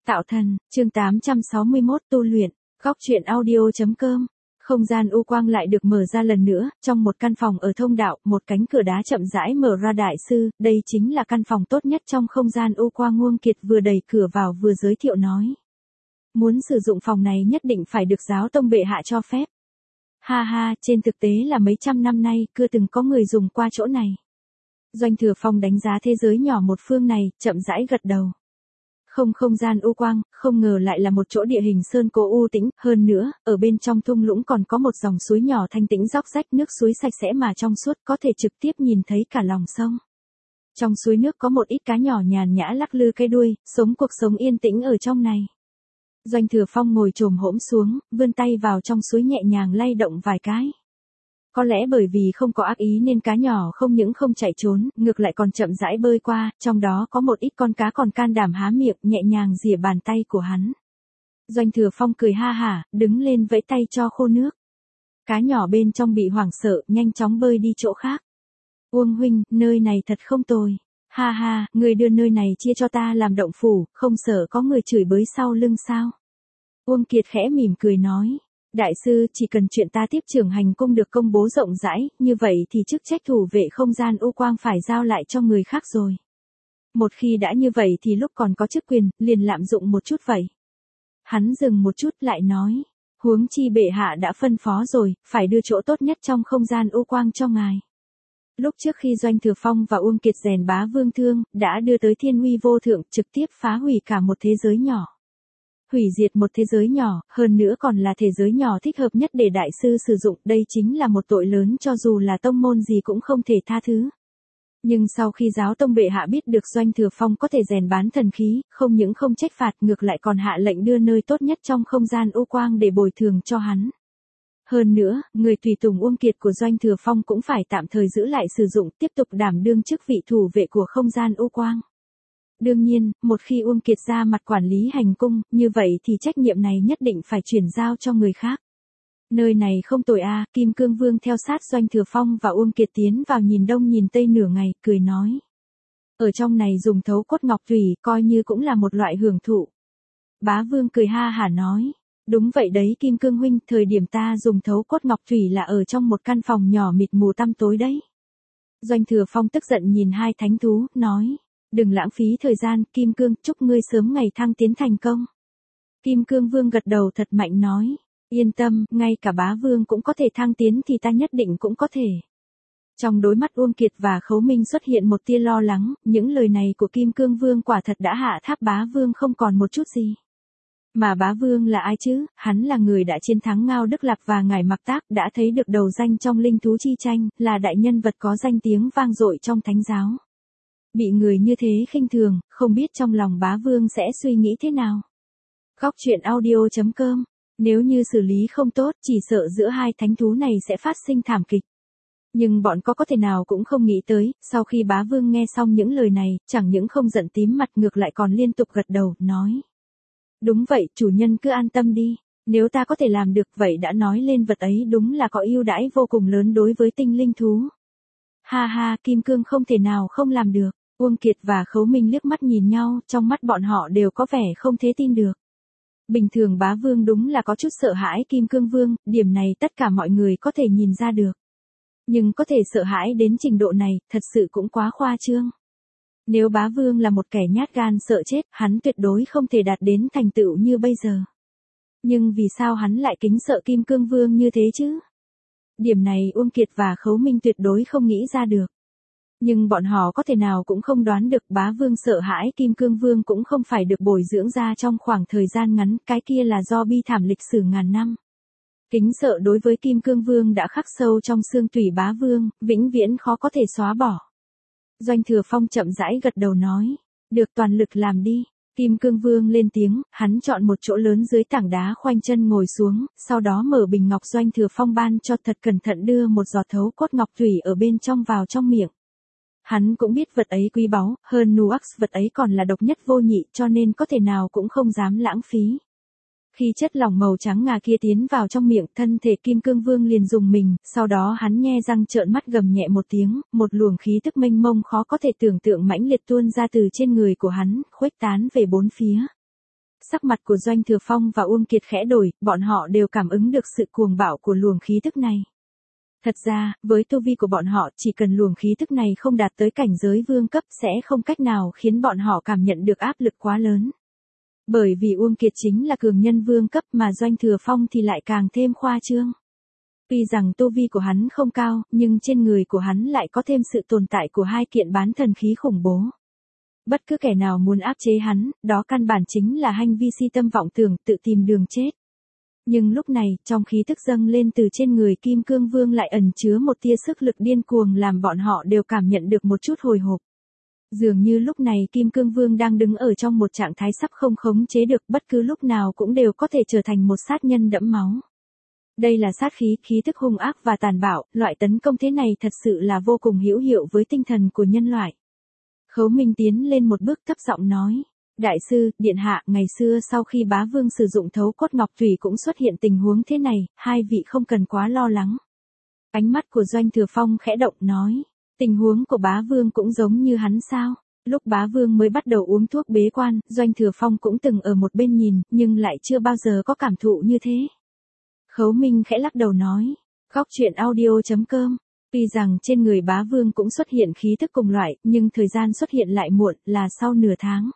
Tạo thần, chương 861 tu luyện, góc truyện audio.com. Không gian u quang lại được mở ra lần nữa, trong một căn phòng ở thông đạo, một cánh cửa đá chậm rãi mở ra. Đại sư, đây chính là căn phòng tốt nhất trong không gian u quang. Uông Kiệt vừa đẩy cửa vào vừa giới thiệu nói. Muốn sử dụng phòng này nhất định phải được giáo tông bệ hạ cho phép. Ha ha, trên thực tế là mấy trăm năm nay, chưa từng có người dùng qua chỗ này. Doanh Thừa Phong đánh giá thế giới nhỏ một phương này, chậm rãi gật đầu. Không gian u quang, không ngờ lại là một chỗ địa hình sơn cố u tĩnh, hơn nữa, ở bên trong thung lũng còn có một dòng suối nhỏ thanh tĩnh róc rách, nước suối sạch sẽ mà trong suốt, có thể trực tiếp nhìn thấy cả lòng sông. Trong suối nước có một ít cá nhỏ nhàn nhã lắc lư cái đuôi, sống cuộc sống yên tĩnh ở trong này. Doanh Thừa Phong ngồi chồm hổm xuống, vươn tay vào trong suối nhẹ nhàng lay động vài cái. Có lẽ bởi vì không có ác ý nên cá nhỏ không những không chạy trốn, ngược lại còn chậm rãi bơi qua, trong đó có một ít con cá còn can đảm há miệng nhẹ nhàng rỉa bàn tay của hắn. Doanh Thừa Phong cười ha hả, đứng lên vẫy tay cho khô nước. Cá nhỏ bên trong bị hoảng sợ, nhanh chóng bơi đi chỗ khác. Uông huynh, nơi này thật không tồi. Ha ha, người đưa nơi này chia cho ta làm động phủ, không sợ có người chửi bới sau lưng sao? Uông Kiệt khẽ mỉm cười nói. Đại sư, chỉ cần chuyện ta tiếp trưởng hành cung được công bố rộng rãi, như vậy thì chức trách thủ vệ không gian u quang phải giao lại cho người khác rồi. Một khi đã như vậy thì lúc còn có chức quyền, liền lạm dụng một chút vậy. Hắn dừng một chút lại nói, huống chi bệ hạ đã phân phó rồi, phải đưa chỗ tốt nhất trong không gian u quang cho ngài. Lúc trước khi Doanh Thừa Phong và Uông Kiệt rèn bá vương thương, đã đưa tới thiên uy vô thượng, trực tiếp phá hủy cả một thế giới nhỏ. Hủy diệt một thế giới nhỏ, hơn nữa còn là thế giới nhỏ thích hợp nhất để đại sư sử dụng, đây chính là một tội lớn cho dù là tông môn gì cũng không thể tha thứ. Nhưng sau khi giáo tông bệ hạ biết được Doanh Thừa Phong có thể rèn bán thần khí, không những không trách phạt ngược lại còn hạ lệnh đưa nơi tốt nhất trong không gian u quang để bồi thường cho hắn. Hơn nữa, người tùy tùng Uông Kiệt của Doanh Thừa Phong cũng phải tạm thời giữ lại sử dụng, tiếp tục đảm đương chức vị thủ vệ của không gian u quang. Đương nhiên, một khi Uông Kiệt ra mặt quản lý hành cung, như vậy thì trách nhiệm này nhất định phải chuyển giao cho người khác. Nơi này không tồi a. Kim Cương Vương theo sát Doanh Thừa Phong và Uông Kiệt tiến vào nhìn đông nhìn tây nửa ngày, cười nói. Ở trong này dùng thấu cốt ngọc thủy, coi như cũng là một loại hưởng thụ. Bá Vương cười ha hả nói. Đúng vậy đấy Kim Cương huynh, thời điểm ta dùng thấu cốt ngọc thủy là ở trong một căn phòng nhỏ mịt mù tăm tối đấy. Doanh Thừa Phong tức giận nhìn hai thánh thú, nói. Đừng lãng phí thời gian, Kim Cương, chúc ngươi sớm ngày thăng tiến thành công. Kim Cương Vương gật đầu thật mạnh nói. Yên tâm, ngay cả bá vương cũng có thể thăng tiến thì ta nhất định cũng có thể. Trong đôi mắt Uông Kiệt và Khấu Minh xuất hiện một tia lo lắng, những lời này của Kim Cương Vương quả thật đã hạ tháp bá vương không còn một chút gì. Mà bá vương là ai chứ, hắn là người đã chiến thắng Ngao Đức Lạp và Ngải Mặc Tác, đã thấy được đầu danh trong linh thú chi tranh, là đại nhân vật có danh tiếng vang dội trong thánh giáo. Bị người như thế khinh thường, không biết trong lòng bá vương sẽ suy nghĩ thế nào. Góc truyện audio.com. Nếu như xử lý không tốt, chỉ sợ giữa hai thánh thú này sẽ phát sinh thảm kịch. Nhưng bọn có thể nào cũng không nghĩ tới, sau khi bá vương nghe xong những lời này, chẳng những không giận tím mặt ngược lại còn liên tục gật đầu, nói. Đúng vậy, chủ nhân cứ an tâm đi. Nếu ta có thể làm được vậy đã nói lên vật ấy đúng là có ưu đãi vô cùng lớn đối với tinh linh thú. Ha ha, Kim Cương không thể nào không làm được. Uông Kiệt và Khấu Minh liếc mắt nhìn nhau, trong mắt bọn họ đều có vẻ không thể tin được. Bình thường bá vương đúng là có chút sợ hãi Kim Cương Vương, điểm này tất cả mọi người có thể nhìn ra được. Nhưng có thể sợ hãi đến trình độ này, thật sự cũng quá khoa trương. Nếu bá vương là một kẻ nhát gan sợ chết, hắn tuyệt đối không thể đạt đến thành tựu như bây giờ. Nhưng vì sao hắn lại kính sợ Kim Cương Vương như thế chứ? Điểm này Uông Kiệt và Khấu Minh tuyệt đối không nghĩ ra được. Nhưng bọn họ có thể nào cũng không đoán được bá vương sợ hãi Kim Cương Vương cũng không phải được bồi dưỡng ra trong khoảng thời gian ngắn, cái kia là do bi thảm lịch sử ngàn năm. Kính sợ đối với Kim Cương Vương đã khắc sâu trong xương tủy bá vương, vĩnh viễn khó có thể xóa bỏ. Doanh Thừa Phong chậm rãi gật đầu nói, được toàn lực làm đi. Kim Cương Vương lên tiếng, hắn chọn một chỗ lớn dưới tảng đá khoanh chân ngồi xuống, sau đó mở bình ngọc Doanh Thừa Phong ban cho thật cẩn thận đưa một giọt thấu cốt ngọc thủy ở bên trong vào trong miệng. Hắn cũng biết vật ấy quý báu, hơn Nuax vật ấy còn là độc nhất vô nhị cho nên có thể nào cũng không dám lãng phí. Khi chất lỏng màu trắng ngà kia tiến vào trong miệng, thân thể Kim Cương Vương liền rùng mình, sau đó hắn nhe răng trợn mắt gầm nhẹ một tiếng, một luồng khí tức mênh mông khó có thể tưởng tượng mãnh liệt tuôn ra từ trên người của hắn, khuếch tán về bốn phía. Sắc mặt của Doanh Thừa Phong và Uông Kiệt khẽ đổi, bọn họ đều cảm ứng được sự cuồng bạo của luồng khí tức này. Thật ra, với tu vi của bọn họ, chỉ cần luồng khí tức này không đạt tới cảnh giới vương cấp sẽ không cách nào khiến bọn họ cảm nhận được áp lực quá lớn. Bởi vì Uông Kiệt chính là cường nhân vương cấp mà Doanh Thừa Phong thì lại càng thêm khoa trương. Tuy rằng tu vi của hắn không cao, nhưng trên người của hắn lại có thêm sự tồn tại của hai kiện bán thần khí khủng bố. Bất cứ kẻ nào muốn áp chế hắn, đó căn bản chính là hành vi si tâm vọng tưởng, tự tìm đường chết. Nhưng lúc này, trong khí tức dâng lên từ trên người Kim Cương Vương lại ẩn chứa một tia sức lực điên cuồng làm bọn họ đều cảm nhận được một chút hồi hộp. Dường như lúc này Kim Cương Vương đang đứng ở trong một trạng thái sắp không khống chế được, bất cứ lúc nào cũng đều có thể trở thành một sát nhân đẫm máu. Đây là sát khí tức hung ác và tàn bạo, loại tấn công thế này thật sự là vô cùng hữu hiệu với tinh thần của nhân loại. Khấu Minh tiến lên một bước thấp giọng nói. Đại sư, điện hạ, ngày xưa sau khi bá vương sử dụng thấu cốt ngọc thủy cũng xuất hiện tình huống thế này, hai vị không cần quá lo lắng. Ánh mắt của Doanh Thừa Phong khẽ động nói. Tình huống của bá vương cũng giống như hắn sao? Lúc bá vương mới bắt đầu uống thuốc bế quan, Doanh Thừa Phong cũng từng ở một bên nhìn, nhưng lại chưa bao giờ có cảm thụ như thế. Khấu Minh khẽ lắc đầu nói. Góc truyện audio.com. Tuy rằng trên người bá vương cũng xuất hiện khí thức cùng loại, nhưng thời gian xuất hiện lại muộn, là sau nửa tháng.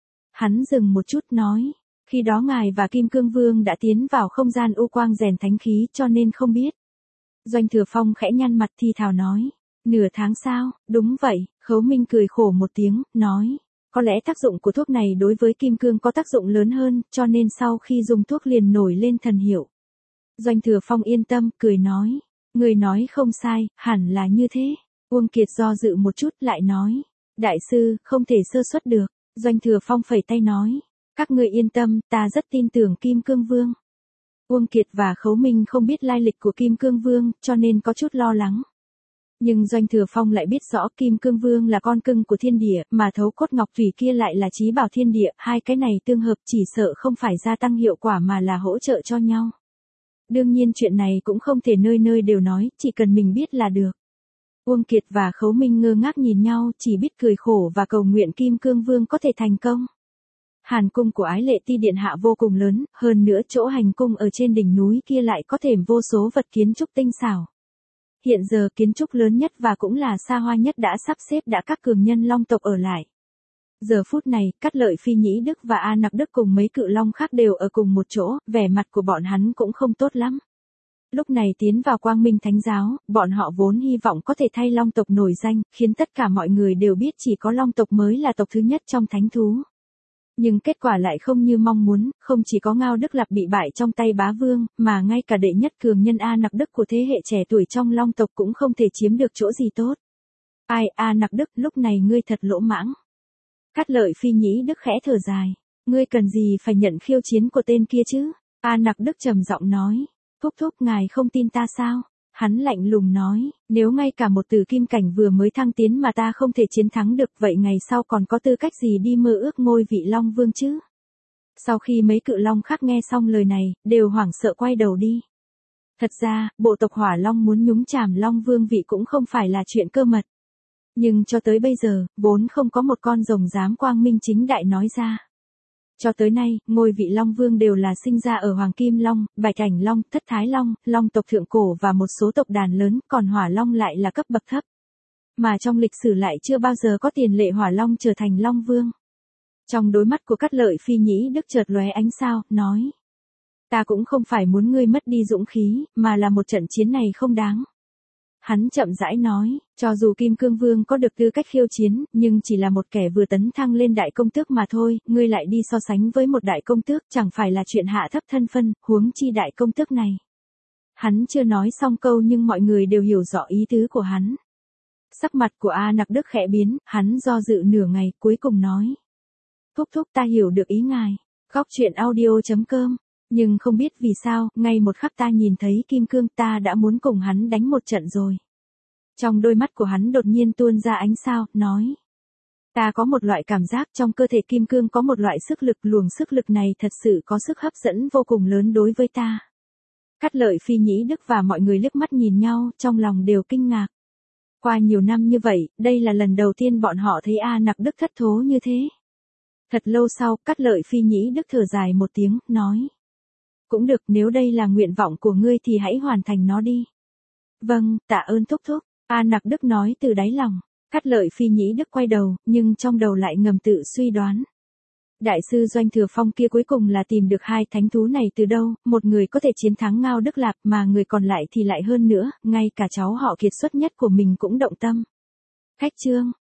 Hắn dừng một chút nói. Khi đó ngài và Kim Cương Vương đã tiến vào không gian u quang rèn thánh khí cho nên không biết. Doanh Thừa Phong khẽ nhăn mặt thi thào nói. Nửa tháng sao? Đúng vậy. Khấu Minh cười khổ một tiếng, nói. Có lẽ tác dụng của thuốc này đối với Kim Cương có tác dụng lớn hơn, cho nên sau khi dùng thuốc liền nổi lên thần hiệu. Doanh Thừa Phong yên tâm, cười nói. Người nói không sai, hẳn là như thế. Uông Kiệt do dự một chút lại nói. Đại sư, không thể sơ suất được. Doanh Thừa Phong phẩy tay nói. Các ngươi yên tâm, ta rất tin tưởng Kim Cương Vương. Uông Kiệt và Khấu Minh không biết lai lịch của Kim Cương Vương, cho nên có chút lo lắng. Nhưng Doanh Thừa Phong lại biết rõ Kim Cương Vương là con cưng của thiên địa, mà thấu cốt ngọc thủy kia lại là chí bảo thiên địa, hai cái này tương hợp chỉ sợ không phải gia tăng hiệu quả mà là hỗ trợ cho nhau. Đương nhiên chuyện này cũng không thể nơi nơi đều nói, chỉ cần mình biết là được. Uông Kiệt và Khấu Minh ngơ ngác nhìn nhau, chỉ biết cười khổ và cầu nguyện Kim Cương Vương có thể thành công. Hàn cung của Ái Lệ Ti điện hạ vô cùng lớn, hơn nữa chỗ hành cung ở trên đỉnh núi kia lại có thêm vô số vật kiến trúc tinh xảo. Hiện giờ kiến trúc lớn nhất và cũng là xa hoa nhất đã sắp xếp đã các cường nhân long tộc ở lại. Giờ phút này, Cát Lợi Phi Nhĩ Đức và A Nặc Đức cùng mấy cự long khác đều ở cùng một chỗ, vẻ mặt của bọn hắn cũng không tốt lắm. Lúc này tiến vào Quang Minh Thánh Giáo, bọn họ vốn hy vọng có thể thay long tộc nổi danh, khiến tất cả mọi người đều biết chỉ có long tộc mới là tộc thứ nhất trong thánh thú. Nhưng kết quả lại không như mong muốn, không chỉ có Ngao Đức Lạp bị bại trong tay bá vương, mà ngay cả đệ nhất cường nhân A Nặc Đức của thế hệ trẻ tuổi trong long tộc cũng không thể chiếm được chỗ gì tốt. Ai, A Nặc Đức, lúc này ngươi thật lỗ mãng. Cát Lợi Phi Nhĩ Đức khẽ thở dài. Ngươi cần gì phải nhận khiêu chiến của tên kia chứ? A Nặc Đức trầm giọng nói. Thúc thúc, ngài không tin ta sao? Hắn lạnh lùng nói, nếu ngay cả một tử kim cảnh vừa mới thăng tiến mà ta không thể chiến thắng được, vậy ngày sau còn có tư cách gì đi mơ ước ngôi vị Long Vương chứ? Sau khi mấy cự long khác nghe xong lời này, đều hoảng sợ quay đầu đi. Thật ra, bộ tộc Hỏa Long muốn nhúng chàm Long Vương vị cũng không phải là chuyện cơ mật. Nhưng cho tới bây giờ, vốn không có một con rồng dám quang minh chính đại nói ra. Cho tới nay, ngôi vị Long Vương đều là sinh ra ở Hoàng Kim Long, Bạch Ảnh Long, Thất Thái Long, Long tộc thượng cổ và một số tộc đàn lớn, còn Hỏa Long lại là cấp bậc thấp. Mà trong lịch sử lại chưa bao giờ có tiền lệ Hỏa Long trở thành Long Vương. Trong đôi mắt của Cát Lợi Phi Nhĩ Đức chợt lóe ánh sao, nói. Ta cũng không phải muốn ngươi mất đi dũng khí, mà là một trận chiến này không đáng. Hắn chậm rãi nói, cho dù Kim Cương Vương có được tư cách khiêu chiến, nhưng chỉ là một kẻ vừa tấn thăng lên đại công tước mà thôi, ngươi lại đi so sánh với một đại công tước, chẳng phải là chuyện hạ thấp thân phân, huống chi đại công tước này. Hắn chưa nói xong câu nhưng mọi người đều hiểu rõ ý tứ của hắn. Sắc mặt của A Nặc Đức khẽ biến, hắn do dự nửa ngày, cuối cùng nói. Thúc thúc, ta hiểu được ý ngài. Góc truyện audio.com. Nhưng không biết vì sao, ngay một khắc ta nhìn thấy Kim Cương, ta đã muốn cùng hắn đánh một trận rồi. Trong đôi mắt của hắn đột nhiên tuôn ra ánh sao, nói. Ta có một loại cảm giác trong cơ thể Kim Cương có một loại sức lực, luồng sức lực này thật sự có sức hấp dẫn vô cùng lớn đối với ta. Cát Lợi Phi Nhĩ Đức và mọi người liếc mắt nhìn nhau, trong lòng đều kinh ngạc. Qua nhiều năm như vậy, đây là lần đầu tiên bọn họ thấy A Nặc Đức thất thố như thế. Thật lâu sau, Cát Lợi Phi Nhĩ Đức thở dài một tiếng, nói. Cũng được, nếu đây là nguyện vọng của ngươi thì hãy hoàn thành nó đi. Vâng, tạ ơn thúc thúc, A Nặc Đức nói từ đáy lòng. Cát Lợi Phi Nhĩ Đức quay đầu, nhưng trong đầu lại ngầm tự suy đoán. Đại sư Doanh Thừa Phong kia cuối cùng là tìm được hai thánh thú này từ đâu, một người có thể chiến thắng Ngao Đức Lạp mà người còn lại thì lại hơn nữa, ngay cả cháu họ kiệt xuất nhất của mình cũng động tâm. Khách chương